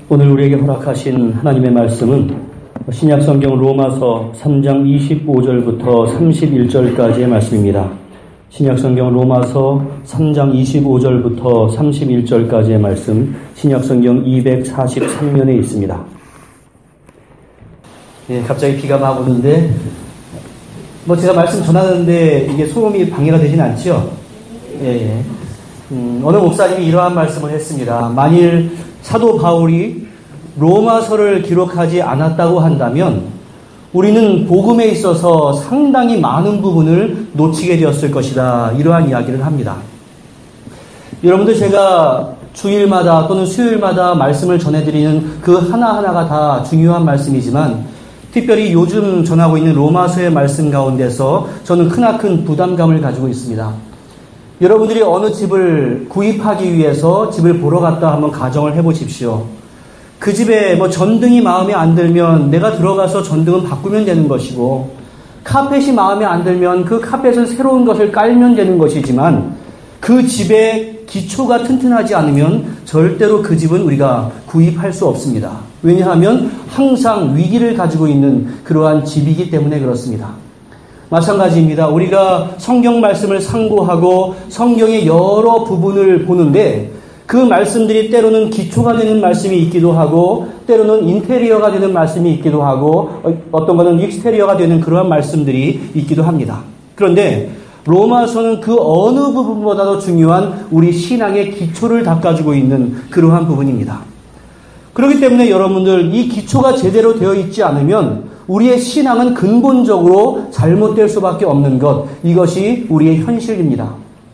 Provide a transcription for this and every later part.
오늘 우리에게 허락하신 하나님의 말씀은 신약성경 로마서 3장 25절부터 31절까지의 말씀입니다. 신약성경 로마서 3장 25절부터 31절까지의 말씀, 신약성경 243면에 있습니다. 갑자기 비가 막 오는데 제가 말씀 전하는데 이게 소음이 방해가 되진 않죠? 어느 목사님이 이러한 말씀을 했습니다. 만일 사도 바울이 로마서를 기록하지 않았다고 한다면 우리는 복음에 있어서 상당히 많은 부분을 놓치게 되었을 것이다. 이러한 이야기를 합니다. 여러분들, 제가 주일마다 또는 수요일마다 말씀을 전해드리는 그 하나하나가 다 중요한 말씀이지만 특별히 요즘 전하고 있는 로마서의 말씀 가운데서 저는 크나큰 부담감을 가지고 있습니다. 여러분들이 어느 집을 구입하기 위해서 집을 보러 갔다 한번 가정을 해보십시오. 그 집에 전등이 마음에 안 들면 내가 들어가서 전등은 바꾸면 되는 것이고, 카펫이 마음에 안 들면 그 카펫은 새로운 것을 깔면 되는 것이지만, 그 집의 기초가 튼튼하지 않으면 절대로 그 집은 우리가 구입할 수 없습니다. 왜냐하면 항상 위기를 가지고 있는 그러한 집이기 때문에 그렇습니다. 마찬가지입니다. 우리가 성경 말씀을 상고하고 성경의 여러 부분을 보는데 그 말씀들이 때로는 기초가 되는 말씀이 있기도 하고 때로는 인테리어가 되는 말씀이 있기도 하고 어떤 것은 익스테리어가 되는 그러한 말씀들이 있기도 합니다. 그런데 로마서는 그 어느 부분보다도 중요한 우리 신앙의 기초를 닦아주고 있는 그러한 부분입니다. 그렇기 때문에 여러분들, 이 기초가 제대로 되어 있지 않으면 우리의 신앙은 근본적으로 잘못될 수밖에 없는 것, 이것이 우리의 현실입니다.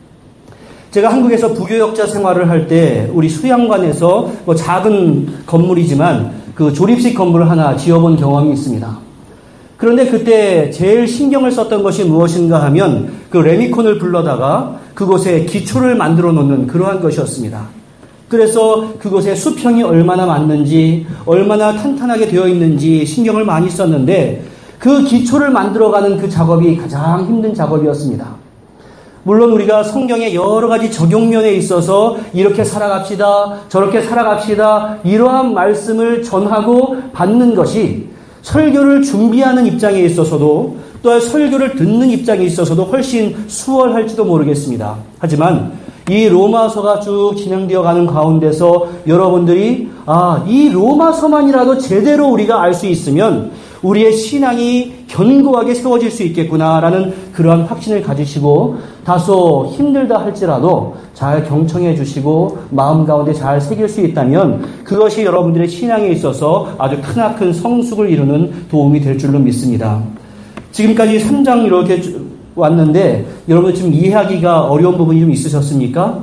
제가 한국에서 부교역자 생활을 할 때 우리 수양관에서 작은 건물이지만 그 조립식 건물을 하나 지어본 경험이 있습니다. 그런데 그때 제일 신경을 썼던 것이 무엇인가 하면 그 레미콘을 불러다가 그곳에 기초를 만들어 놓는 그러한 것이었습니다. 그래서 그곳에 수평이 얼마나 맞는지, 얼마나 탄탄하게 되어 있는지 신경을 많이 썼는데 그 기초를 만들어가는 그 작업이 가장 힘든 작업이었습니다. 물론 우리가 성경의 여러 가지 적용면에 있어서 이렇게 살아갑시다, 저렇게 살아갑시다, 이러한 말씀을 전하고 받는 것이 설교를 준비하는 입장에 있어서도 또한 설교를 듣는 입장에 있어서도 훨씬 수월할지도 모르겠습니다. 하지만 이 로마서가 쭉 진행되어 가는 가운데서 여러분들이 이 로마서만이라도 제대로 우리가 알 수 있으면 우리의 신앙이 견고하게 세워질 수 있겠구나라는 그러한 확신을 가지시고 다소 힘들다 할지라도 잘 경청해 주시고 마음 가운데 잘 새길 수 있다면 그것이 여러분들의 신앙에 있어서 아주 크나큰 성숙을 이루는 도움이 될 줄로 믿습니다. 지금까지 3장 이렇게 왔는데 여러분 지금 이해하기가 어려운 부분이 좀 있으셨습니까?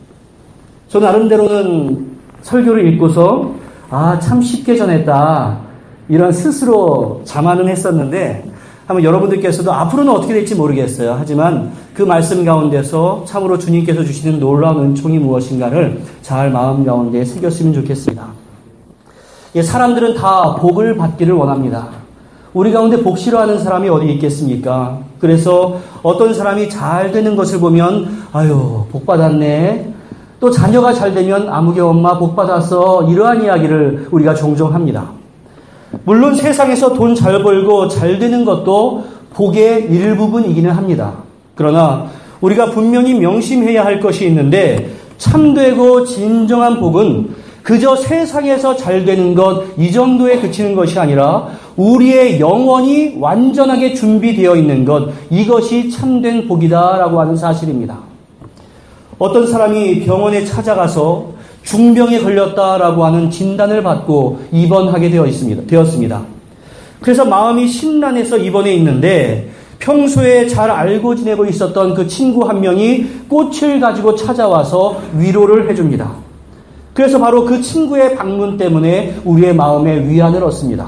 저 나름대로는 설교를 읽고서 참 쉽게 전했다 이런 스스로 자만은 했었는데 한번 여러분들께서도 앞으로는 어떻게 될지 모르겠어요. 하지만 그 말씀 가운데서 참으로 주님께서 주시는 놀라운 은총이 무엇인가를 잘 마음 가운데 새겼으면 좋겠습니다. 사람들은 다 복을 받기를 원합니다. 우리 가운데 복 싫어하는 사람이 어디 있겠습니까? 그래서 어떤 사람이 잘 되는 것을 보면 복 받았네. 또 자녀가 잘 되면 아무개 엄마 복 받았어. 이러한 이야기를 우리가 종종 합니다. 물론 세상에서 돈 잘 벌고 잘 되는 것도 복의 일부분이기는 합니다. 그러나 우리가 분명히 명심해야 할 것이 있는데 참되고 진정한 복은 그저 세상에서 잘 되는 것 이 정도에 그치는 것이 아니라 우리의 영혼이 완전하게 준비되어 있는 것, 이것이 참된 복이다라고 하는 사실입니다. 어떤 사람이 병원에 찾아가서 중병에 걸렸다라고 하는 진단을 받고 입원하게 되었습니다. 그래서 마음이 심란해서 입원해 있는데 평소에 잘 알고 지내고 있었던 그 친구 한 명이 꽃을 가지고 찾아와서 위로를 해줍니다. 그래서 바로 그 친구의 방문 때문에 우리의 마음에 위안을 얻습니다.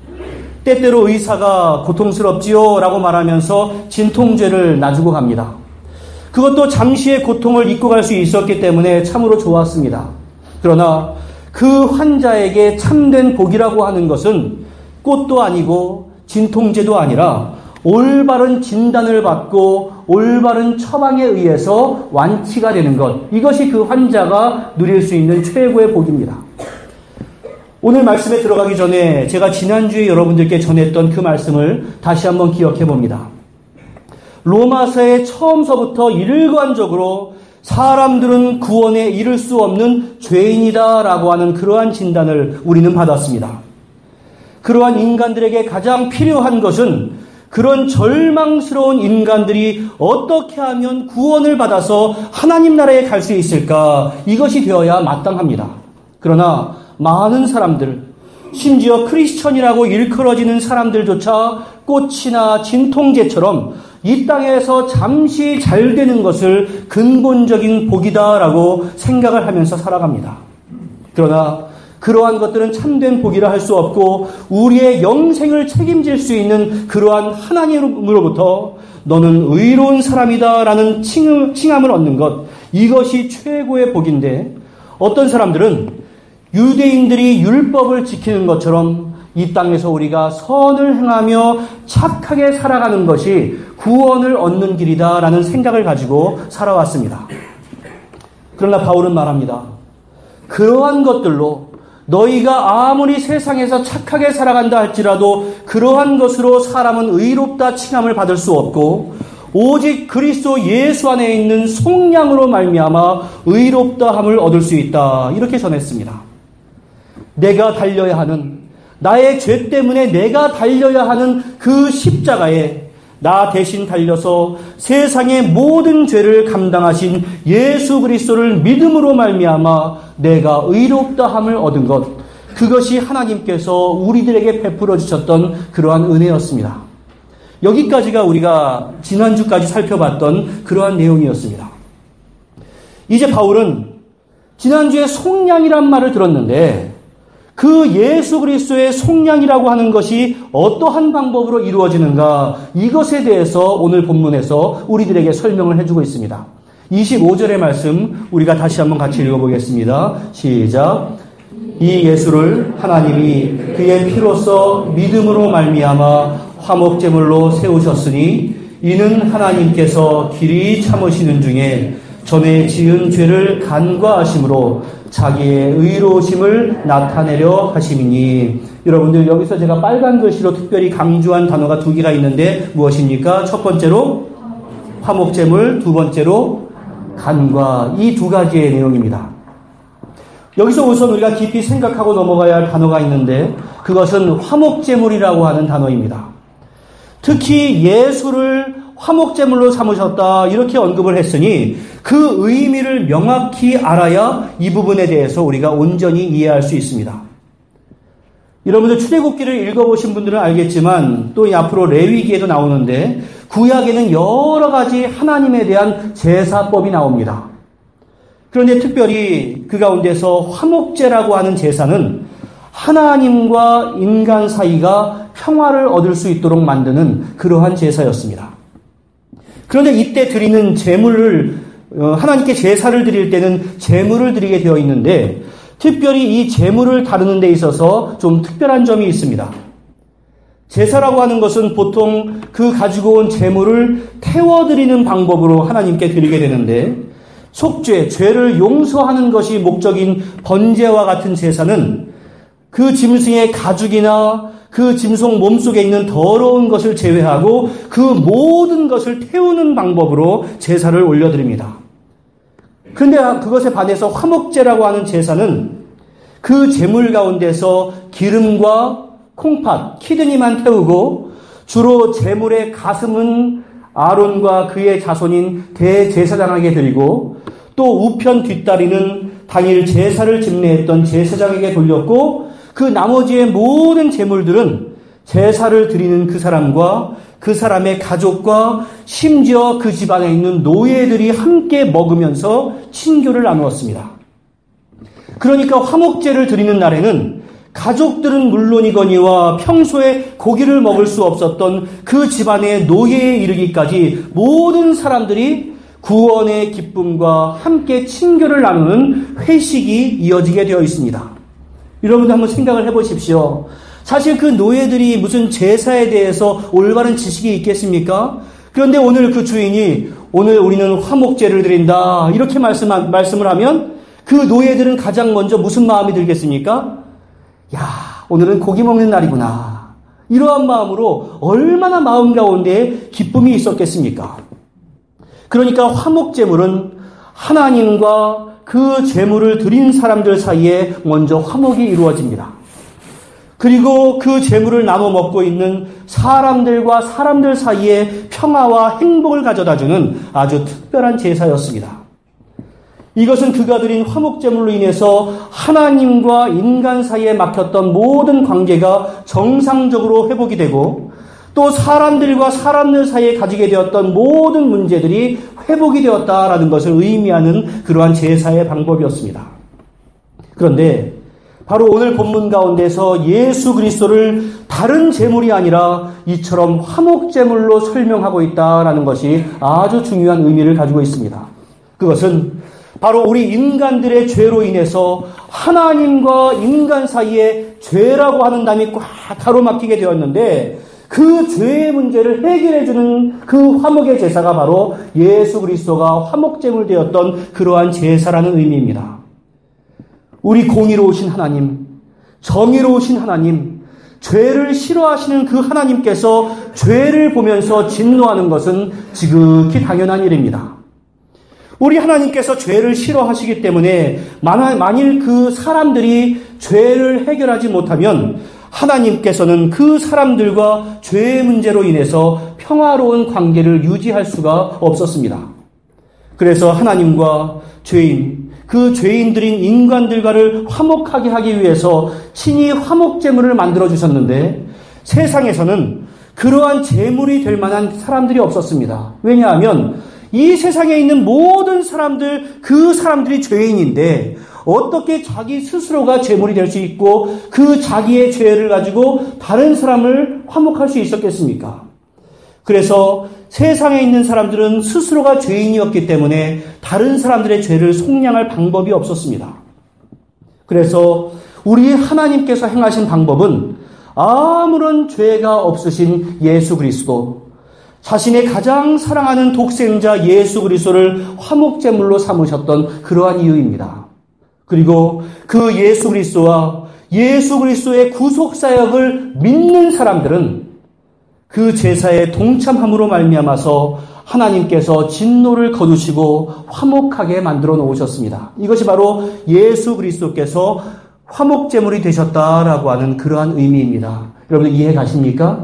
때때로 의사가 고통스럽지요 라고 말하면서 진통제를 놔주고 갑니다. 그것도 잠시의 고통을 잊고 갈 수 있었기 때문에 참으로 좋았습니다. 그러나 그 환자에게 참된 복이라고 하는 것은 꽃도 아니고 진통제도 아니라 올바른 진단을 받고 올바른 처방에 의해서 완치가 되는 것, 이것이 그 환자가 누릴 수 있는 최고의 복입니다. 오늘 말씀에 들어가기 전에 제가 지난주에 여러분들께 전했던 그 말씀을 다시 한번 기억해 봅니다. 로마서의 처음서부터 일관적으로 사람들은 구원에 이를 수 없는 죄인이다라고 하는 그러한 진단을 우리는 받았습니다. 그러한 인간들에게 가장 필요한 것은 그런 절망스러운 인간들이 어떻게 하면 구원을 받아서 하나님 나라에 갈 수 있을까? 이것이 되어야 마땅합니다. 그러나 많은 사람들, 심지어 크리스천이라고 일컬어지는 사람들조차 꽃이나 진통제처럼 이 땅에서 잠시 잘 되는 것을 근본적인 복이다라고 생각을 하면서 살아갑니다. 그러나 그러한 것들은 참된 복이라 할 수 없고 우리의 영생을 책임질 수 있는 그러한 하나님으로부터 너는 의로운 사람이다라는 칭함을 얻는 것, 이것이 최고의 복인데 어떤 사람들은 유대인들이 율법을 지키는 것처럼 이 땅에서 우리가 선을 행하며 착하게 살아가는 것이 구원을 얻는 길이다라는 생각을 가지고 살아왔습니다. 그러나 바울은 말합니다. 그러한 것들로 너희가 아무리 세상에서 착하게 살아간다 할지라도 그러한 것으로 사람은 의롭다 칭함을 받을 수 없고 오직 그리스도 예수 안에 있는 속량으로 말미암아 의롭다함을 얻을 수 있다. 이렇게 전했습니다. 내가 달려야 하는, 나의 죄 때문에 내가 달려야 하는 그 십자가에 나 대신 달려서 세상의 모든 죄를 감당하신 예수 그리스도를 믿음으로 말미암아 내가 의롭다함을 얻은 것, 그것이 하나님께서 우리들에게 베풀어 주셨던 그러한 은혜였습니다. 여기까지가 우리가 지난주까지 살펴봤던 그러한 내용이었습니다. 이제 바울은 지난주에 속량이란 말을 들었는데 그 예수 그리스도의 속량이라고 하는 것이 어떠한 방법으로 이루어지는가, 이것에 대해서 오늘 본문에서 우리들에게 설명을 해주고 있습니다. 25절의 말씀 우리가 다시 한번 같이 읽어보겠습니다. 시작. 이 예수를 하나님이 그의 피로써 믿음으로 말미암아 화목제물로 세우셨으니 이는 하나님께서 길이 참으시는 중에 전에 지은 죄를 간과하심으로 자기의 의로우심을 나타내려 하심이니. 여러분들 여기서 제가 빨간 글씨로 특별히 강조한 단어가 두 개가 있는데 무엇입니까? 첫 번째로 화목제물, 두 번째로 간과, 이 두 가지의 내용입니다. 여기서 우선 우리가 깊이 생각하고 넘어가야 할 단어가 있는데 그것은 화목제물이라고 하는 단어입니다. 특히 예수를 화목제물로 삼으셨다 이렇게 언급을 했으니 그 의미를 명확히 알아야 이 부분에 대해서 우리가 온전히 이해할 수 있습니다. 여러분들 출애굽기를 읽어보신 분들은 알겠지만 또 앞으로 레위기에도 나오는데 구약에는 여러 가지 하나님에 대한 제사법이 나옵니다. 그런데 특별히 그 가운데서 화목제라고 하는 제사는 하나님과 인간 사이가 평화를 얻을 수 있도록 만드는 그러한 제사였습니다. 그런데 이때 드리는 제물을, 하나님께 제사를 드릴 때는 제물을 드리게 되어 있는데 특별히 이 제물을 다루는 데 있어서 좀 특별한 점이 있습니다. 제사라고 하는 것은 보통 그 가지고 온 제물을 태워드리는 방법으로 하나님께 드리게 되는데 속죄, 죄를 용서하는 것이 목적인 번제와 같은 제사는 그 짐승의 가죽이나 그 짐승 몸속에 있는 더러운 것을 제외하고 그 모든 것을 태우는 방법으로 제사를 올려드립니다. 그런데 그것에 반해서 화목제라고 하는 제사는 그 제물 가운데서 기름과 콩팥, 키드니만 태우고 주로 제물의 가슴은 아론과 그의 자손인 대제사장에게 드리고 또 우편 뒷다리는 당일 제사를 집례했던 제사장에게 돌렸고 그 나머지의 모든 제물들은 제사를 드리는 그 사람과 그 사람의 가족과 심지어 그 집안에 있는 노예들이 함께 먹으면서 친교를 나누었습니다. 그러니까 화목제를 드리는 날에는 가족들은 물론이거니와 평소에 고기를 먹을 수 없었던 그 집안의 노예에 이르기까지 모든 사람들이 구원의 기쁨과 함께 친교를 나누는 회식이 이어지게 되어 있습니다. 여러분들 한번 생각을 해보십시오. 사실 그 노예들이 무슨 제사에 대해서 올바른 지식이 있겠습니까? 그런데 오늘 그 주인이 오늘 우리는 화목제를 드린다 이렇게 말씀을 하면 그 노예들은 가장 먼저 무슨 마음이 들겠습니까? 야, 오늘은 고기 먹는 날이구나. 이러한 마음으로 얼마나 마음 가운데 기쁨이 있었겠습니까? 그러니까 화목제물은 하나님과 그 제물을 드린 사람들 사이에 먼저 화목이 이루어집니다. 그리고 그 제물을 나눠 먹고 있는 사람들과 사람들 사이에 평화와 행복을 가져다주는 아주 특별한 제사였습니다. 이것은 그가 드린 화목제물로 인해서 하나님과 인간 사이에 막혔던 모든 관계가 정상적으로 회복이 되고 또 사람들과 사람들 사이에 가지게 되었던 모든 문제들이 회복이 되었다라는 것을 의미하는 그러한 제사의 방법이었습니다. 그런데 바로 오늘 본문 가운데서 예수 그리스도를 다른 제물이 아니라 이처럼 화목제물로 설명하고 있다라는 것이 아주 중요한 의미를 가지고 있습니다. 그것은 바로 우리 인간들의 죄로 인해서 하나님과 인간 사이에 죄라고 하는 담이 꽉 가로막히게 되었는데 그 죄의 문제를 해결해주는 그 화목의 제사가 바로 예수 그리스도가 화목제물 되었던 그러한 제사라는 의미입니다. 우리 공의로우신 하나님, 정의로우신 하나님, 죄를 싫어하시는 그 하나님께서 죄를 보면서 진노하는 것은 지극히 당연한 일입니다. 우리 하나님께서 죄를 싫어하시기 때문에 만일 그 사람들이 죄를 해결하지 못하면 하나님께서는 그 사람들과 죄의 문제로 인해서 평화로운 관계를 유지할 수가 없었습니다. 그래서 하나님과 죄인, 그 죄인들인 인간들과를 화목하게 하기 위해서 친히 화목제물을 만들어주셨는데 세상에서는 그러한 제물이 될 만한 사람들이 없었습니다. 왜냐하면 이 세상에 있는 모든 사람들, 그 사람들이 죄인인데 어떻게 자기 스스로가 제물이 될 수 있고 그 자기의 죄를 가지고 다른 사람을 화목할 수 있었겠습니까? 그래서 세상에 있는 사람들은 스스로가 죄인이었기 때문에 다른 사람들의 죄를 속량할 방법이 없었습니다. 그래서 우리 하나님께서 행하신 방법은 아무런 죄가 없으신 예수 그리스도, 자신의 가장 사랑하는 독생자 예수 그리스도를 화목제물로 삼으셨던 그러한 이유입니다. 그리고 그 예수 그리스도와 예수 그리스도의 구속사역을 믿는 사람들은 그 제사에 동참함으로 말미암아서 하나님께서 진노를 거두시고 화목하게 만들어 놓으셨습니다. 이것이 바로 예수 그리스도께서 화목제물이 되셨다라고 하는 그러한 의미입니다. 여러분들 이해 가십니까?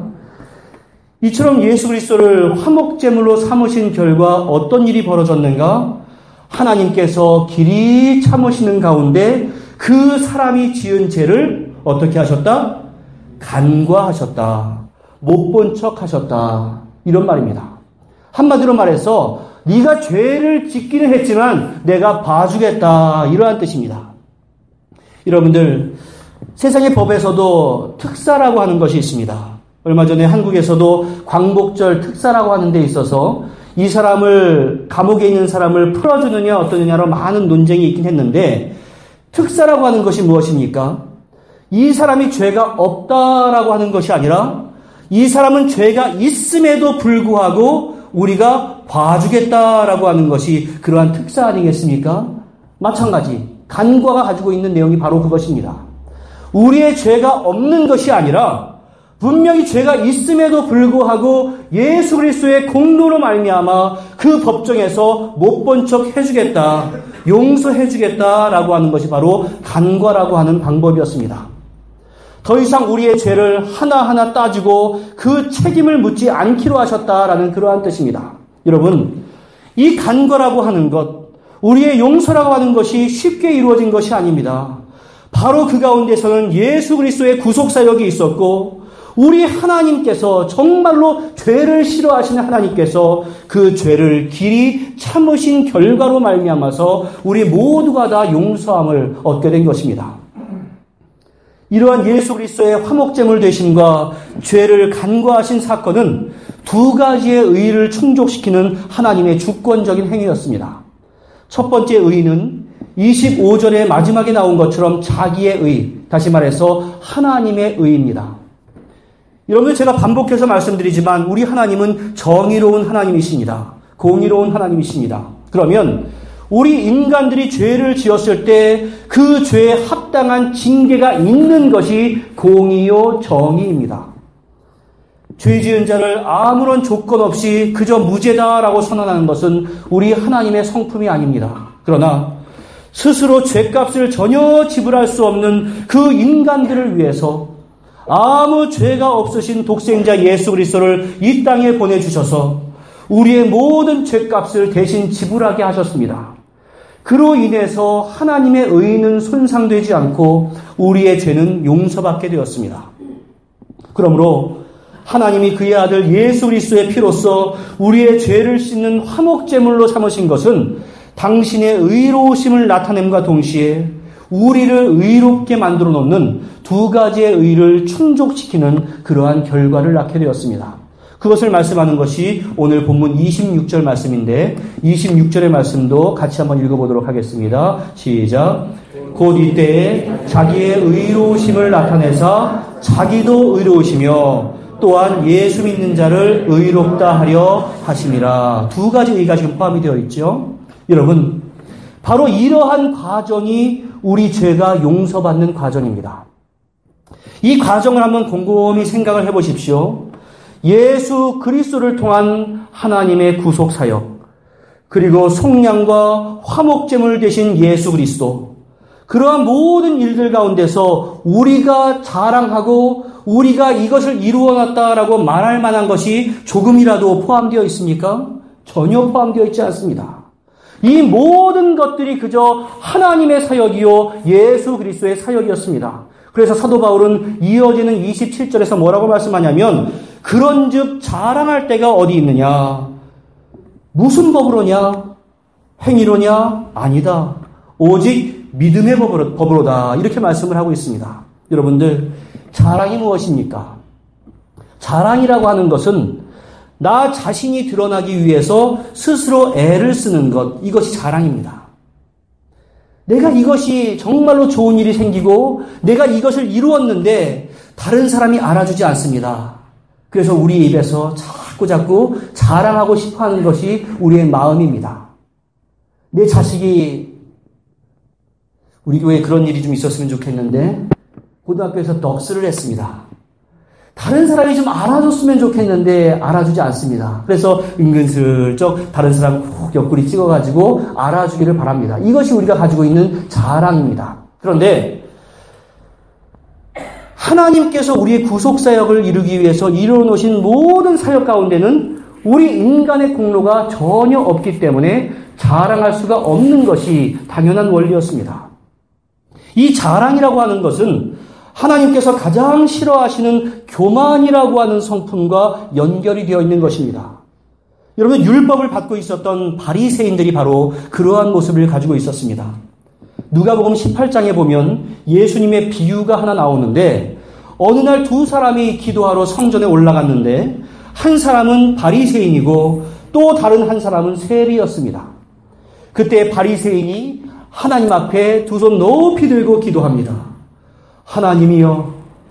이처럼 예수 그리스도를 화목제물로 삼으신 결과 어떤 일이 벌어졌는가? 하나님께서 길이 참으시는 가운데 그 사람이 지은 죄를 어떻게 하셨다? 간과하셨다. 못 본 척 하셨다. 이런 말입니다. 한마디로 말해서 네가 죄를 짓기는 했지만 내가 봐주겠다. 이러한 뜻입니다. 여러분들, 세상의 법에서도 특사라고 하는 것이 있습니다. 얼마 전에 한국에서도 광복절 특사라고 하는 데 있어서 이 사람을, 감옥에 있는 사람을 풀어주느냐 어떠느냐로 많은 논쟁이 있긴 했는데 특사라고 하는 것이 무엇입니까? 이 사람이 죄가 없다라고 하는 것이 아니라 이 사람은 죄가 있음에도 불구하고 우리가 봐주겠다라고 하는 것이 그러한 특사 아니겠습니까? 마찬가지 간과가 가지고 있는 내용이 바로 그것입니다. 우리의 죄가 없는 것이 아니라 분명히 죄가 있음에도 불구하고 예수 그리스도의 공로로 말미암아 그 법정에서 못 본 척 해주겠다, 용서해주겠다라고 하는 것이 바로 간과라고 하는 방법이었습니다. 더 이상 우리의 죄를 하나하나 따지고 그 책임을 묻지 않기로 하셨다라는 그러한 뜻입니다. 여러분, 이 간과라고 하는 것, 우리의 용서라고 하는 것이 쉽게 이루어진 것이 아닙니다. 바로 그 가운데서는 예수 그리스도의 구속사역이 있었고 우리 하나님께서 정말로 죄를 싫어하시는 하나님께서 그 죄를 길이 참으신 결과로 말미암아서 우리 모두가 다 용서함을 얻게 된 것입니다. 이러한 예수 그리스도의 화목제물 되심과 죄를 간과하신 사건은 두 가지의 의의를 충족시키는 하나님의 주권적인 행위였습니다. 첫 번째 의의는 25절의 마지막에 나온 것처럼 자기의 의, 다시 말해서 하나님의 의입니다. 여러분, 제가 반복해서 말씀드리지만 우리 하나님은 정의로운 하나님이십니다. 공의로운 하나님이십니다. 그러면 우리 인간들이 죄를 지었을 때 그 죄에 합당한 징계가 있는 것이 공의요 정의입니다. 죄 지은 자를 아무런 조건 없이 그저 무죄다라고 선언하는 것은 우리 하나님의 성품이 아닙니다. 그러나 스스로 죄값을 전혀 지불할 수 없는 그 인간들을 위해서 아무 죄가 없으신 독생자 예수 그리스도를 이 땅에 보내주셔서 우리의 모든 죄값을 대신 지불하게 하셨습니다. 그로 인해서 하나님의 의는 손상되지 않고 우리의 죄는 용서받게 되었습니다. 그러므로 하나님이 그의 아들 예수 그리스도의 피로써 우리의 죄를 씻는 화목제물로 삼으신 것은 당신의 의로우심을 나타냄과 동시에 우리를 의롭게 만들어 놓는 두 가지의 의를 충족시키는 그러한 결과를 낳게 되었습니다. 그것을 말씀하는 것이 오늘 본문 26절 말씀인데 26절의 말씀도 같이 한번 읽어보도록 하겠습니다. 시작. 곧 이때에 자기의 의로우심을 나타내사 자기도 의로우시며 또한 예수 믿는 자를 의롭다 하려 하심이라. 두 가지 의가 지금 포함이 되어 있죠. 여러분, 바로 이러한 과정이 우리 죄가 용서받는 과정입니다. 이 과정을 한번 곰곰이 생각을 해보십시오. 예수 그리스도를 통한 하나님의 구속 사역, 그리고 속량과 화목제물 되신 예수 그리스도, 그러한 모든 일들 가운데서 우리가 자랑하고 우리가 이것을 이루어놨다라고 말할 만한 것이 조금이라도 포함되어 있습니까? 전혀 포함되어 있지 않습니다. 이 모든 것들이 그저 하나님의 사역이요 예수 그리스도의 사역이었습니다. 그래서 사도 바울은 이어지는 27절에서 뭐라고 말씀하냐면 그런즉 자랑할 때가 어디 있느냐? 무슨 법으로냐? 행위로냐? 아니다. 오직 믿음의 법으로다. 이렇게 말씀을 하고 있습니다. 여러분들, 자랑이 무엇입니까? 자랑이라고 하는 것은 나 자신이 드러나기 위해서 스스로 애를 쓰는 것, 이것이 자랑입니다. 내가 이것이 정말로 좋은 일이 생기고 내가 이것을 이루었는데 다른 사람이 알아주지 않습니다. 그래서 우리 입에서 자꾸 자랑하고 싶어하는 것이 우리의 마음입니다. 내 자식이, 우리 교회에 그런 일이 좀 있었으면 좋겠는데 고등학교에서 넋을 했습니다. 다른 사람이 좀 알아줬으면 좋겠는데 알아주지 않습니다. 그래서 은근슬쩍 다른 사람 꼭 옆구리 찍어가지고 알아주기를 바랍니다. 이것이 우리가 가지고 있는 자랑입니다. 그런데 하나님께서 우리의 구속사역을 이루기 위해서 이루어놓으신 모든 사역 가운데는 우리 인간의 공로가 전혀 없기 때문에 자랑할 수가 없는 것이 당연한 원리였습니다. 이 자랑이라고 하는 것은 하나님께서 가장 싫어하시는 교만이라고 하는 성품과 연결이 되어 있는 것입니다. 여러분, 율법을 받고 있었던 바리새인들이 바로 그러한 모습을 가지고 있었습니다. 누가복음 18장에 보면 예수님의 비유가 하나 나오는데 어느 날 두 사람이 기도하러 성전에 올라갔는데 한 사람은 바리새인이고 또 다른 한 사람은 세리였습니다. 그때 바리새인이 하나님 앞에 두 손 높이 들고 기도합니다. 하나님이여,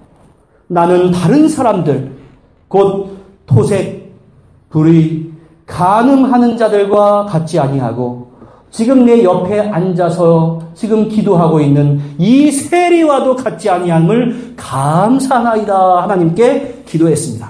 나는 다른 사람들, 곧 토색, 불의, 간음하는 자들과 같지 아니하고 지금 내 옆에 앉아서 지금 기도하고 있는 이 세리와도 같지 아니함을 감사하나이다 하나님께 기도했습니다.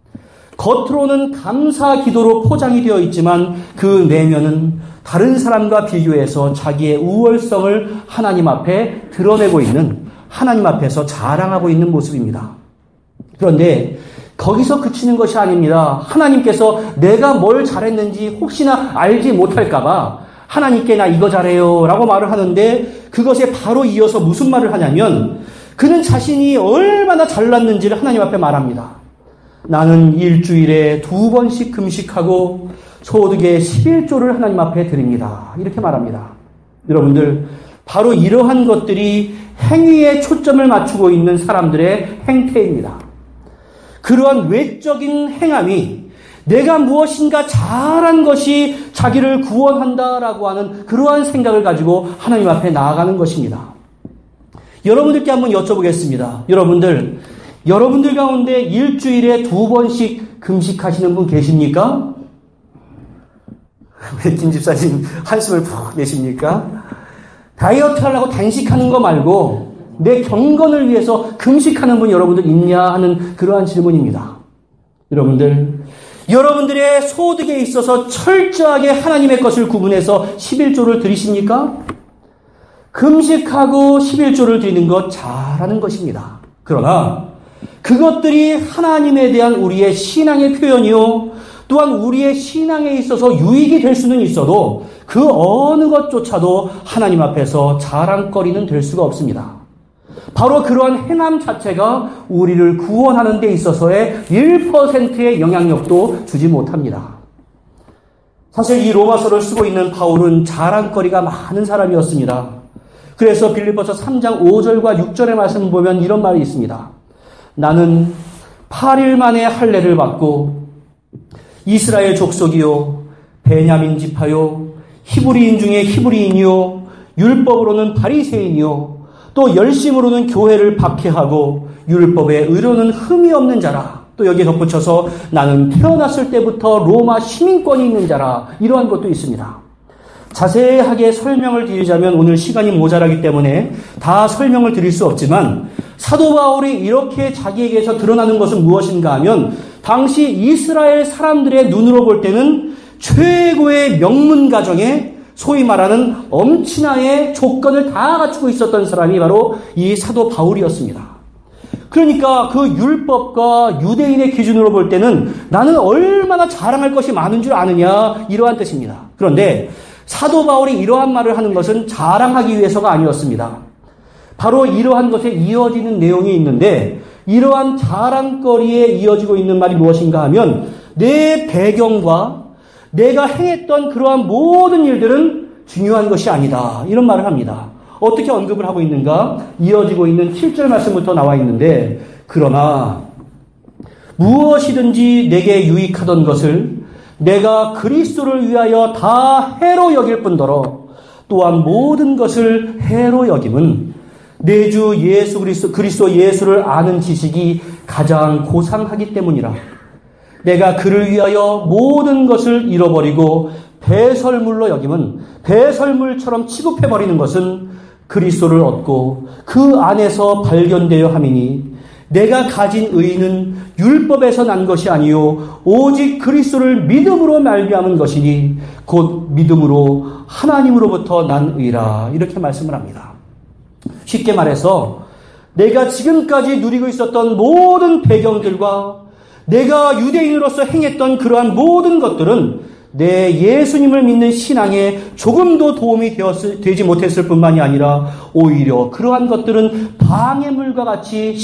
겉으로는 감사 기도로 포장이 되어 있지만 그 내면은 다른 사람과 비교해서 자기의 우월성을 하나님 앞에 드러내고 있는, 하나님 앞에서 자랑하고 있는 모습입니다. 그런데 거기서 그치는 것이 아닙니다. 하나님께서 내가 뭘 잘했는지 혹시나 알지 못할까봐 하나님께 나 이거 잘해요 라고 말을 하는데 그것에 바로 이어서 무슨 말을 하냐면 그는 자신이 얼마나 잘났는지를 하나님 앞에 말합니다. 나는 일주일에 2번씩 금식하고 소득의 11조를 하나님 앞에 드립니다. 이렇게 말합니다. 여러분들, 바로 이러한 것들이 행위에 초점을 맞추고 있는 사람들의 행태입니다. 그러한 외적인 행함이 내가 무엇인가 잘한 것이 자기를 구원한다라고 하는 그러한 생각을 가지고 하나님 앞에 나아가는 것입니다. 여러분들께 한번 여쭤보겠습니다. 여러분들 가운데 일주일에 2번씩 금식하시는 분 계십니까? 왜 김 집사님 한숨을 푹 내십니까? 다이어트 하려고 단식하는 거 말고 내 경건을 위해서 금식하는 분 여러분들 있냐 하는 그러한 질문입니다. 여러분들의 소득에 있어서 철저하게 하나님의 것을 구분해서 11조를 드리십니까? 금식하고 11조를 드리는 것 잘하는 것입니다. 그러나 그것들이 하나님에 대한 우리의 신앙의 표현이요, 또한 우리의 신앙에 있어서 유익이 될 수는 있어도 그 어느 것조차도 하나님 앞에서 자랑거리는 될 수가 없습니다. 바로 그러한 행함 자체가 우리를 구원하는 데 있어서의 1%의 영향력도 주지 못합니다. 사실 이 로마서를 쓰고 있는 바울은 자랑거리가 많은 사람이었습니다. 그래서 빌립보서 3장 5절과 6절의 말씀을 보면 이런 말이 있습니다. 나는 8일 만에 할례를 받고 이스라엘 족속이요 베냐민 지파요 히브리인 중에 히브리인이요 율법으로는 바리새인이요 또 열심으로는 교회를 박해하고 율법에 의로는 흠이 없는 자라. 또 여기에 덧붙여서 나는 태어났을 때부터 로마 시민권이 있는 자라. 이러한 것도 있습니다. 자세하게 설명을 드리자면 오늘 시간이 모자라기 때문에 다 설명을 드릴 수 없지만 사도 바울이 이렇게 자기에게서 드러나는 것은 무엇인가 하면 당시 이스라엘 사람들의 눈으로 볼 때는 최고의 명문 가정에 소위 말하는 엄친아의 조건을 다 갖추고 있었던 사람이 바로 이 사도 바울이었습니다. 그러니까 그 율법과 유대인의 기준으로 볼 때는 나는 얼마나 자랑할 것이 많은 줄 아느냐 이러한 뜻입니다. 그런데 사도 바울이 이러한 말을 하는 것은 자랑하기 위해서가 아니었습니다. 바로 이러한 것에 이어지는 내용이 있는데 이러한 자랑거리에 이어지고 있는 말이 무엇인가 하면 내 배경과 내가 행했던 그러한 모든 일들은 중요한 것이 아니다. 이런 말을 합니다. 어떻게 언급을 하고 있는가? 이어지고 있는 7절 말씀부터 나와 있는데 그러나 무엇이든지 내게 유익하던 것을 내가 그리스도를 위하여 다 해로 여길 뿐더러 또한 모든 것을 해로 여김은 내 주 예수 그리스도 예수를 아는 지식이 가장 고상하기 때문이라. 내가 그를 위하여 모든 것을 잃어버리고 배설물로 여김은 배설물처럼 취급해버리는 것은 그리스도를 얻고 그 안에서 발견되어 함이니 내가 가진 의는 율법에서 난 것이 아니요 오직 그리스도를 믿음으로 말미암은 것이니 곧 믿음으로 하나님으로부터 난 의라. 이렇게 말씀을 합니다. 쉽게 말해서 내가 지금까지 누리고 있었던 모든 배경들과 내가 유대인으로서 행했던 그러한 모든 것들은 내 예수님을 믿는 신앙에 조금도 도움이 되지 못했을 뿐만이 아니라 오히려 그러한 것들은 방해물과 같이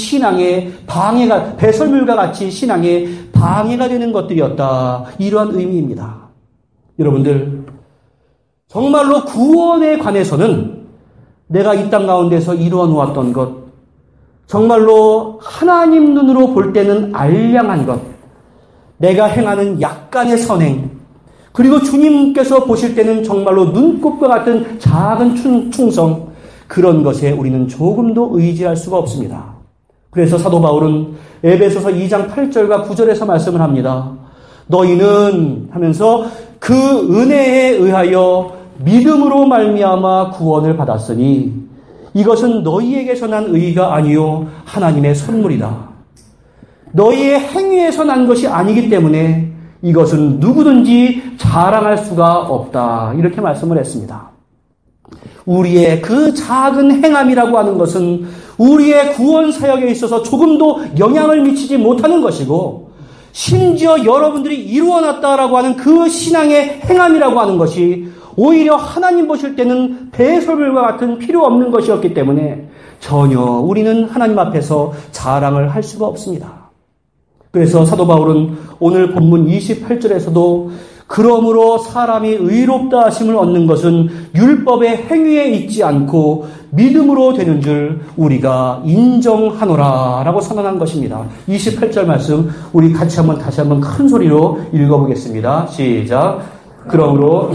배설물과 같이 신앙에 방해가 되는 것들이었다. 이러한 의미입니다. 여러분들, 정말로 구원에 관해서는 내가 이 땅 가운데서 이루어 놓았던 것, 정말로 하나님 눈으로 볼 때는 알량한 것, 내가 행하는 약간의 선행, 그리고 주님께서 보실 때는 정말로 눈곱과 같은 작은 충성, 그런 것에 우리는 조금도 의지할 수가 없습니다. 그래서 사도 바울은 에베소서 2장 8절과 9절에서 말씀을 합니다. 너희는 하면서 그 은혜에 의하여 믿음으로 말미암아 구원을 받았으니 이것은 너희에게서 난 의가 아니요 하나님의 선물이다. 너희의 행위에서 난 것이 아니기 때문에 이것은 누구든지 자랑할 수가 없다. 이렇게 말씀을 했습니다. 우리의 그 작은 행함이라고 하는 것은 우리의 구원 사역에 있어서 조금도 영향을 미치지 못하는 것이고 심지어 여러분들이 이루어놨다라고 하는 그 신앙의 행함이라고 하는 것이 오히려 하나님 보실 때는 배설물과 같은 필요 없는 것이었기 때문에 전혀 우리는 하나님 앞에서 자랑을 할 수가 없습니다. 그래서 사도 바울은 오늘 본문 28절에서도 그러므로 사람이 의롭다 하심을 얻는 것은 율법의 행위에 있지 않고 믿음으로 되는 줄 우리가 인정하노라 라고 선언한 것입니다. 28절 말씀 우리 같이 다시 한번 큰 소리로 읽어보겠습니다. 시작. 그러므로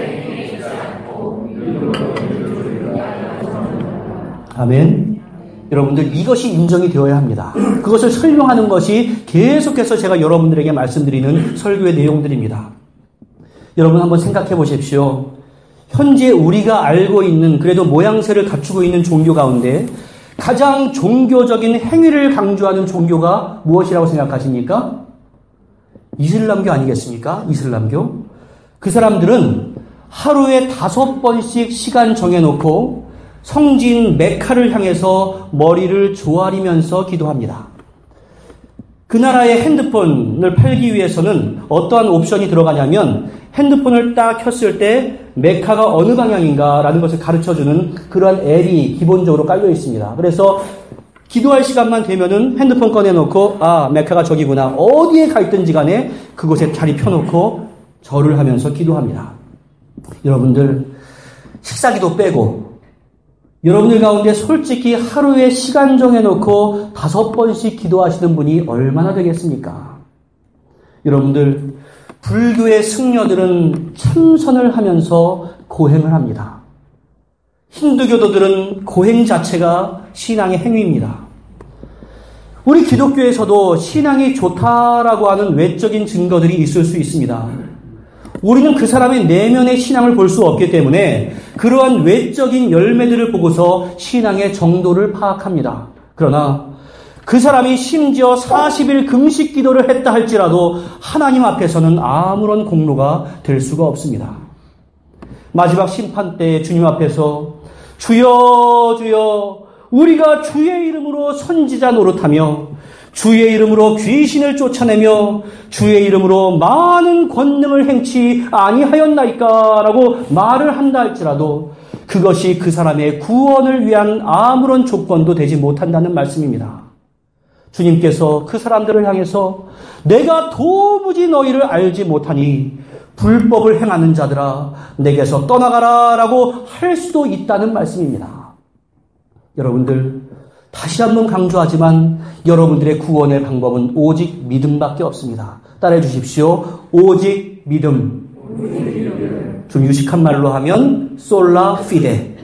아멘. 여러분들 이것이 인정이 되어야 합니다. 그것을 설명하는 것이 계속해서 제가 여러분들에게 말씀드리는 설교의 내용들입니다. 여러분 한번 생각해 보십시오. 현재 우리가 알고 있는 그래도 모양새를 갖추고 있는 종교 가운데 가장 종교적인 행위를 강조하는 종교가 무엇이라고 생각하십니까? 이슬람교 아니겠습니까? 이슬람교. 그 사람들은 하루에 5번씩 시간 정해놓고 성지인 메카를 향해서 머리를 조아리면서 기도합니다. 그 나라의 핸드폰을 팔기 위해서는 어떠한 옵션이 들어가냐면 핸드폰을 딱 켰을 때 메카가 어느 방향인가라는 것을 가르쳐주는 그러한 앱이 기본적으로 깔려 있습니다. 그래서 기도할 시간만 되면은 핸드폰 꺼내놓고 메카가 저기구나. 어디에 가 있든지 간에 그곳에 자리 펴놓고 절을 하면서 기도합니다. 여러분들 식사기도 빼고 여러분들 가운데 솔직히 하루에 시간 정해놓고 5번씩 기도하시는 분이 얼마나 되겠습니까? 여러분들 불교의 승려들은 참선을 하면서 고행을 합니다. 힌두교도들은 고행 자체가 신앙의 행위입니다. 우리 기독교에서도 신앙이 좋다라고 하는 외적인 증거들이 있을 수 있습니다. 우리는 그 사람의 내면의 신앙을 볼 수 없기 때문에 그러한 외적인 열매들을 보고서 신앙의 정도를 파악합니다. 그러나 그 사람이 심지어 40일 금식 기도를 했다 할지라도 하나님 앞에서는 아무런 공로가 될 수가 없습니다. 마지막 심판 때 주님 앞에서 주여 주여 우리가 주의 이름으로 선지자 노릇하며 주의 이름으로 귀신을 쫓아내며 주의 이름으로 많은 권능을 행치 아니하였나이까라고 말을 한다 할지라도 그것이 그 사람의 구원을 위한 아무런 조건도 되지 못한다는 말씀입니다. 주님께서 그 사람들을 향해서 내가 도무지 너희를 알지 못하니 불법을 행하는 자들아 내게서 떠나가라 라고 할 수도 있다는 말씀입니다. 여러분들 다시 한번 강조하지만 여러분들의 구원의 방법은 오직 믿음밖에 없습니다. 따라해 주십시오. 오직 믿음. 좀 유식한 말로 하면 솔라 피데.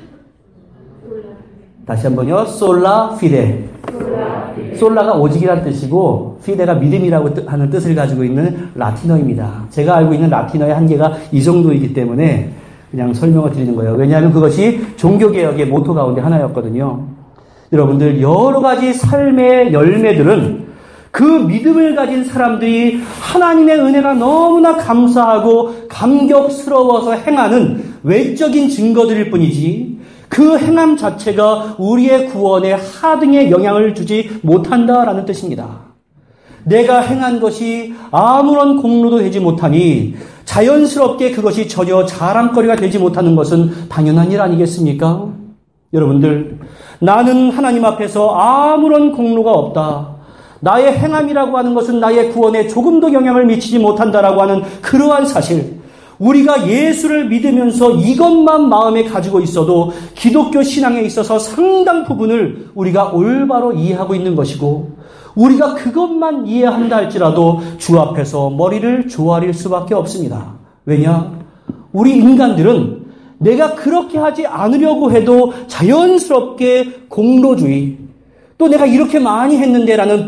다시 한번요. 솔라 피데. 솔라가 오직이라는 뜻이고 피데가 믿음이라고 하는 뜻을 가지고 있는 라틴어입니다. 제가 알고 있는 라틴어의 한계가 이 정도이기 때문에 그냥 설명을 드리는 거예요. 왜냐하면 그것이 종교개혁의 모토 가운데 하나였거든요. 여러분들 여러 가지 삶의 열매들은 그 믿음을 가진 사람들이 하나님의 은혜가 너무나 감사하고 감격스러워서 행하는 외적인 증거들일 뿐이지 그 행함 자체가 우리의 구원에 하등의 영향을 주지 못한다라는 뜻입니다. 내가 행한 것이 아무런 공로도 되지 못하니 자연스럽게 그것이 전혀 자랑거리가 되지 못하는 것은 당연한 일 아니겠습니까? 여러분들 나는 하나님 앞에서 아무런 공로가 없다. 나의 행함이라고 하는 것은 나의 구원에 조금도 영향을 미치지 못한다라고 하는 그러한 사실. 우리가 예수를 믿으면서 이것만 마음에 가지고 있어도 기독교 신앙에 있어서 상당 부분을 우리가 올바로 이해하고 있는 것이고 우리가 그것만 이해한다 할지라도 주 앞에서 머리를 조아릴 수밖에 없습니다. 왜냐? 우리 인간들은 내가 그렇게 하지 않으려고 해도 자연스럽게 공로주의, 또 내가 이렇게 많이 했는데라는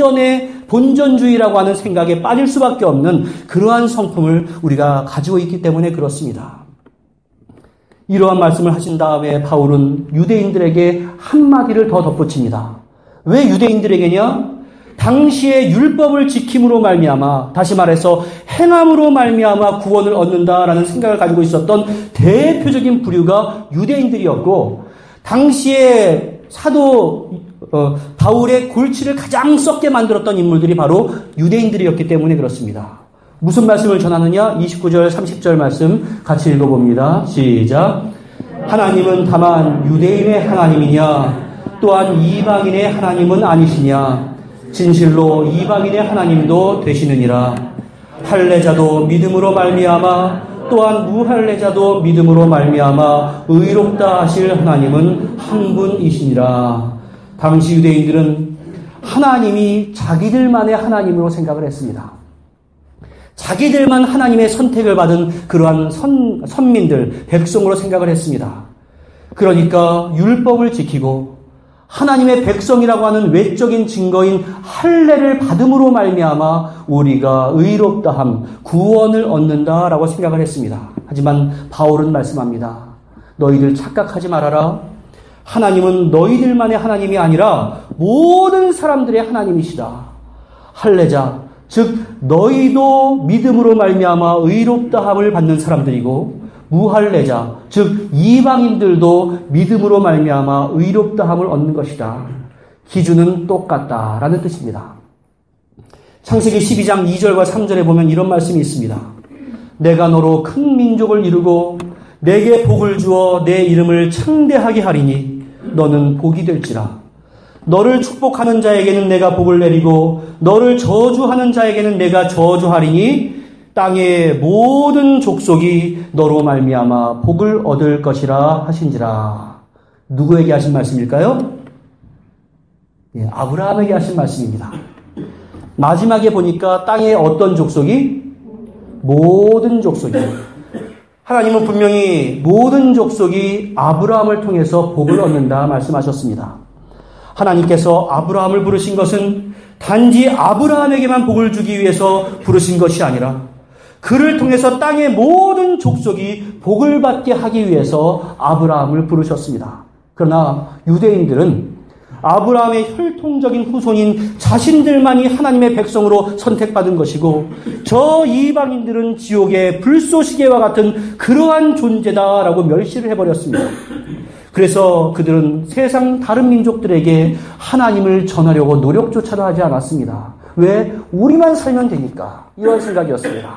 본전주의라고 하는 생각에 빠질 수밖에 없는 그러한 성품을 우리가 가지고 있기 때문에 그렇습니다. 이러한 말씀을 하신 다음에 바울은 유대인들에게 한마디를 더 덧붙입니다. 왜 유대인들에게냐? 당시의 율법을 지킴으로 말미암아, 다시 말해서 행함으로 말미암아 구원을 얻는다라는 생각을 가지고 있었던 대표적인 부류가 유대인들이었고, 당시에 사도 바울의 골치를 가장 썩게 만들었던 인물들이 바로 유대인들이었기 때문에 그렇습니다. 무슨 말씀을 전하느냐? 29절 30절 말씀 같이 읽어봅니다. 시작. 하나님은 다만 유대인의 하나님이냐? 또한 이방인의 하나님은 아니시냐? 진실로 이방인의 하나님도 되시느니라. 할례자도 믿음으로 말미암아 또한 무할례자도 믿음으로 말미암아 의롭다 하실 하나님은 한 분이시니라. 당시 유대인들은 하나님이 자기들만의 하나님으로 생각을 했습니다. 자기들만 하나님의 선택을 받은 그러한 선민들, 백성으로 생각을 했습니다. 그러니까 율법을 지키고 하나님의 백성이라고 하는 외적인 증거인 할례를 받음으로 말미암아 우리가 의롭다함, 구원을 얻는다라고 생각을 했습니다. 하지만 바울은 말씀합니다. 너희들 착각하지 말아라. 하나님은 너희들만의 하나님이 아니라 모든 사람들의 하나님이시다. 할례자, 즉 너희도 믿음으로 말미암아 의롭다함을 받는 사람들이고 무할례자, 즉 이방인들도 믿음으로 말미암아 의롭다함을 얻는 것이다. 기준은 똑같다라는 뜻입니다. 창세기 12장 2절과 3절에 보면 이런 말씀이 있습니다. 내가 너로 큰 민족을 이루고 내게 복을 주어 내 이름을 창대하게 하리니 너는 복이 될지라. 너를 축복하는 자에게는 내가 복을 내리고 너를 저주하는 자에게는 내가 저주하리니 땅의 모든 족속이 너로 말미암아 복을 얻을 것이라 하신지라. 누구에게 하신 말씀일까요? 예, 아브라함에게 하신 말씀입니다. 마지막에 보니까 땅의 어떤 족속이? 모든 족속이. 하나님은 분명히 모든 족속이 아브라함을 통해서 복을 얻는다 말씀하셨습니다. 하나님께서 아브라함을 부르신 것은 단지 아브라함에게만 복을 주기 위해서 부르신 것이 아니라 그를 통해서 땅의 모든 족속이 복을 받게 하기 위해서 아브라함을 부르셨습니다. 그러나 유대인들은 아브라함의 혈통적인 후손인 자신들만이 하나님의 백성으로 선택받은 것이고 저 이방인들은 지옥의 불쏘시개와 같은 그러한 존재다라고 멸시를 해버렸습니다. 그래서 그들은 세상 다른 민족들에게 하나님을 전하려고 노력조차도 하지 않았습니다. 왜? 우리만 살면 되니까. 이런 생각이었습니다.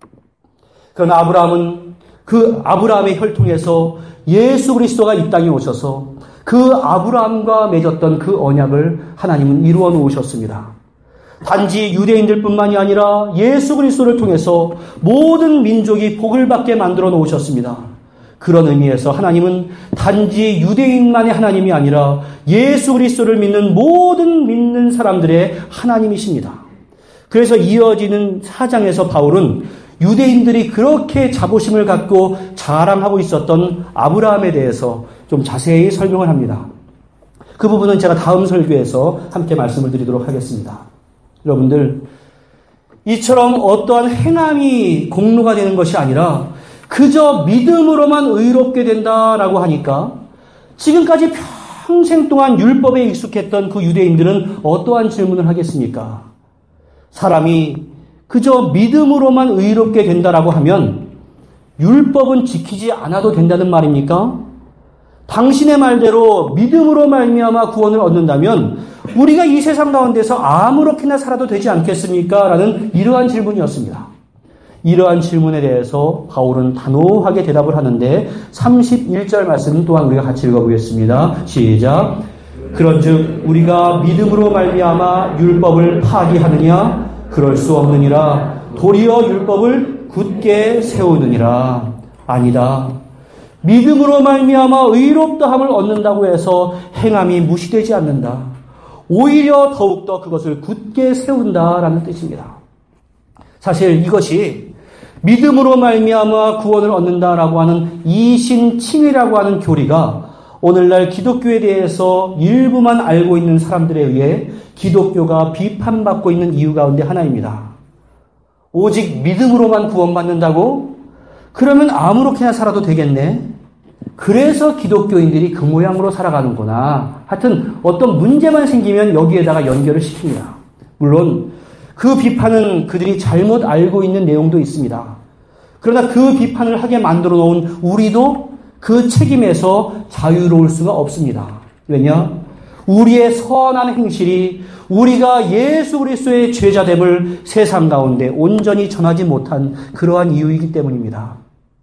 그러나 아브라함은 그 아브라함의 혈통에서 예수 그리스도가 이 땅에 오셔서 그 아브라함과 맺었던 그 언약을 하나님은 이루어 놓으셨습니다. 단지 유대인들뿐만이 아니라 예수 그리스도를 통해서 모든 민족이 복을 받게 만들어 놓으셨습니다. 그런 의미에서 하나님은 단지 유대인만의 하나님이 아니라 예수 그리스도를 믿는 모든 믿는 사람들의 하나님이십니다. 그래서 이어지는 4장에서 바울은 유대인들이 그렇게 자부심을 갖고 자랑하고 있었던 아브라함에 대해서 좀 자세히 설명을 합니다. 그 부분은 제가 다음 설교에서 함께 말씀을 드리도록 하겠습니다. 여러분들, 이처럼 어떠한 행함이 공로가 되는 것이 아니라 그저 믿음으로만 의롭게 된다라고 하니까 지금까지 평생 동안 율법에 익숙했던 그 유대인들은 어떠한 질문을 하겠습니까? 사람이 그저 믿음으로만 의롭게 된다라고 하면 율법은 지키지 않아도 된다는 말입니까? 당신의 말대로 믿음으로 말미암아 구원을 얻는다면 우리가 이 세상 가운데서 아무렇게나 살아도 되지 않겠습니까? 라는 이러한 질문이었습니다. 이러한 질문에 대해서 바울은 단호하게 대답을 하는데 31절 말씀 또한 우리가 같이 읽어보겠습니다. 시작. 그런즉 우리가 믿음으로 말미암아 율법을 파기하느냐? 그럴 수 없느니라. 도리어 율법을 굳게 세우느니라. 아니다. 믿음으로 말미암아 의롭다함을 얻는다고 해서 행함이 무시되지 않는다. 오히려 더욱더 그것을 굳게 세운다라는 뜻입니다. 사실 이것이 믿음으로 말미암아 구원을 얻는다라고 하는 이신칭이라고 하는 교리가 오늘날 기독교에 대해서 일부만 알고 있는 사람들에 의해 기독교가 비판받고 있는 이유 가운데 하나입니다. 오직 믿음으로만 구원받는다고? 그러면 아무렇게나 살아도 되겠네? 그래서 기독교인들이 그 모양으로 살아가는구나. 하여튼 어떤 문제만 생기면 여기에다가 연결을 시킵니다. 물론 그 비판은 그들이 잘못 알고 있는 내용도 있습니다. 그러나 그 비판을 하게 만들어 놓은 우리도 그 책임에서 자유로울 수가 없습니다. 왜냐? 우리의 선한 행실이 우리가 예수 그리스도의 제자됨을 세상 가운데 온전히 전하지 못한 그러한 이유이기 때문입니다.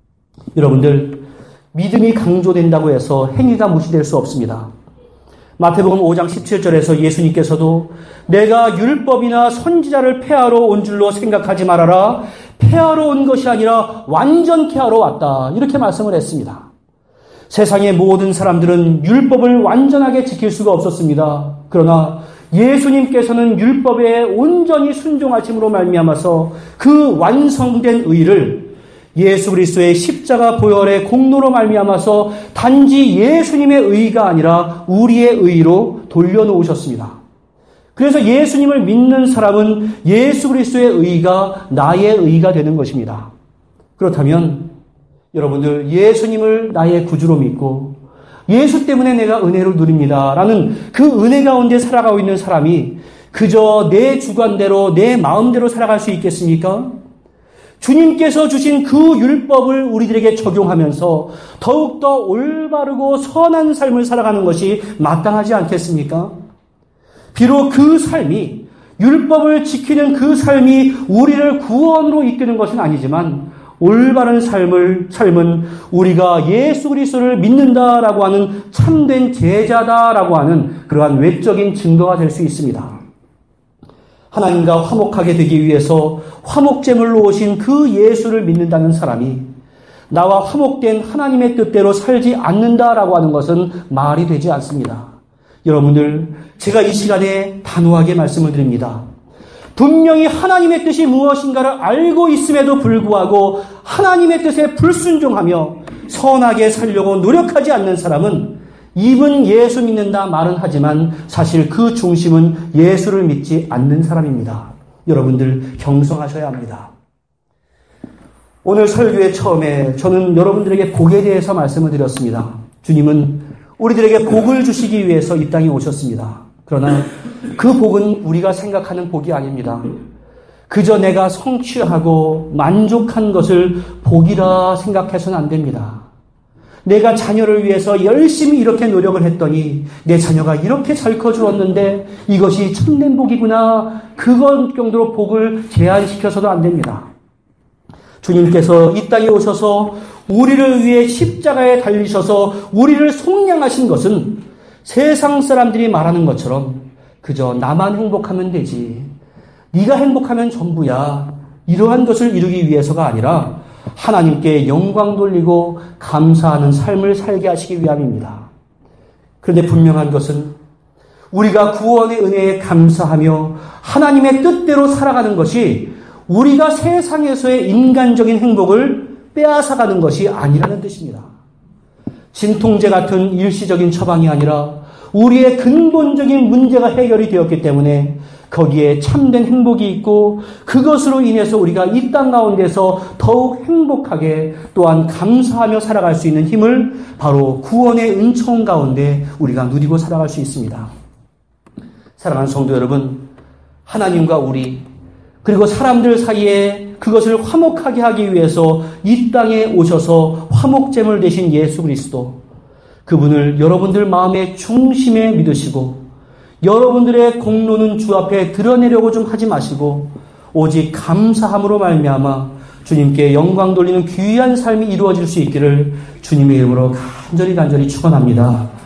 여러분들, 믿음이 강조된다고 해서 행위가 무시될 수 없습니다. 마태복음 5장 17절에서 예수님께서도 내가 율법이나 선지자를 폐하러 온 줄로 생각하지 말아라. 폐하러 온 것이 아니라 완전케 하러 왔다. 이렇게 말씀을 했습니다. 세상의 모든 사람들은 율법을 완전하게 지킬 수가 없었습니다. 그러나 예수님께서는 율법에 온전히 순종하심으로 말미암아서 그 완성된 의를 예수 그리스도의 십자가 보혈의 공로로 말미암아서 단지 예수님의 의가 아니라 우리의 의로 돌려놓으셨습니다. 그래서 예수님을 믿는 사람은 예수 그리스도의 의가 나의 의가 되는 것입니다. 그렇다면 여러분들 예수님을 나의 구주로 믿고 예수 때문에 내가 은혜를 누립니다 라는 그 은혜 가운데 살아가고 있는 사람이 그저 내 주관대로 내 마음대로 살아갈 수 있겠습니까? 주님께서 주신 그 율법을 우리들에게 적용하면서 더욱더 올바르고 선한 삶을 살아가는 것이 마땅하지 않겠습니까? 비록 그 삶이 율법을 지키는 그 삶이 우리를 구원으로 이끄는 것은 아니지만 올바른 삶은 우리가 예수 그리스도를 믿는다라고 하는 참된 제자다라고 하는 그러한 외적인 증거가 될 수 있습니다. 하나님과 화목하게 되기 위해서 화목제물로 오신 그 예수를 믿는다는 사람이 나와 화목된 하나님의 뜻대로 살지 않는다라고 하는 것은 말이 되지 않습니다. 여러분들, 제가 이 시간에 단호하게 말씀을 드립니다. 분명히 하나님의 뜻이 무엇인가를 알고 있음에도 불구하고 하나님의 뜻에 불순종하며 선하게 살려고 노력하지 않는 사람은 입은 예수 믿는다 말은 하지만 사실 그 중심은 예수를 믿지 않는 사람입니다. 여러분들 경성하셔야 합니다. 오늘 설교의 처음에 저는 여러분들에게 복에 대해서 말씀을 드렸습니다. 주님은 우리들에게 복을 주시기 위해서 이 땅에 오셨습니다. 그러나 그 복은 우리가 생각하는 복이 아닙니다. 그저 내가 성취하고 만족한 것을 복이라 생각해서는 안 됩니다. 내가 자녀를 위해서 열심히 이렇게 노력을 했더니 내 자녀가 이렇게 잘 커주었는데 이것이 참된 복이구나. 그것 정도로 복을 제한시켜서도 안 됩니다. 주님께서 이 땅에 오셔서 우리를 위해 십자가에 달리셔서 우리를 속량하신 것은 세상 사람들이 말하는 것처럼 그저 나만 행복하면 되지, 네가 행복하면 전부야, 이러한 것을 이루기 위해서가 아니라 하나님께 영광 돌리고 감사하는 삶을 살게 하시기 위함입니다. 그런데 분명한 것은 우리가 구원의 은혜에 감사하며 하나님의 뜻대로 살아가는 것이 우리가 세상에서의 인간적인 행복을 빼앗아가는 것이 아니라는 뜻입니다. 진통제 같은 일시적인 처방이 아니라 우리의 근본적인 문제가 해결이 되었기 때문에 거기에 참된 행복이 있고 그것으로 인해서 우리가 이 땅 가운데서 더욱 행복하게 또한 감사하며 살아갈 수 있는 힘을 바로 구원의 은총 가운데 우리가 누리고 살아갈 수 있습니다. 사랑하는 성도 여러분, 하나님과 우리 그리고 사람들 사이에 그것을 화목하게 하기 위해서 이 땅에 오셔서 화목제물 되신 예수 그리스도, 그분을 여러분들 마음의 중심에 믿으시고 여러분들의 공로는 주 앞에 드러내려고 좀 하지 마시고 오직 감사함으로 말미암아 주님께 영광 돌리는 귀한 삶이 이루어질 수 있기를 주님의 이름으로 간절히 축원합니다.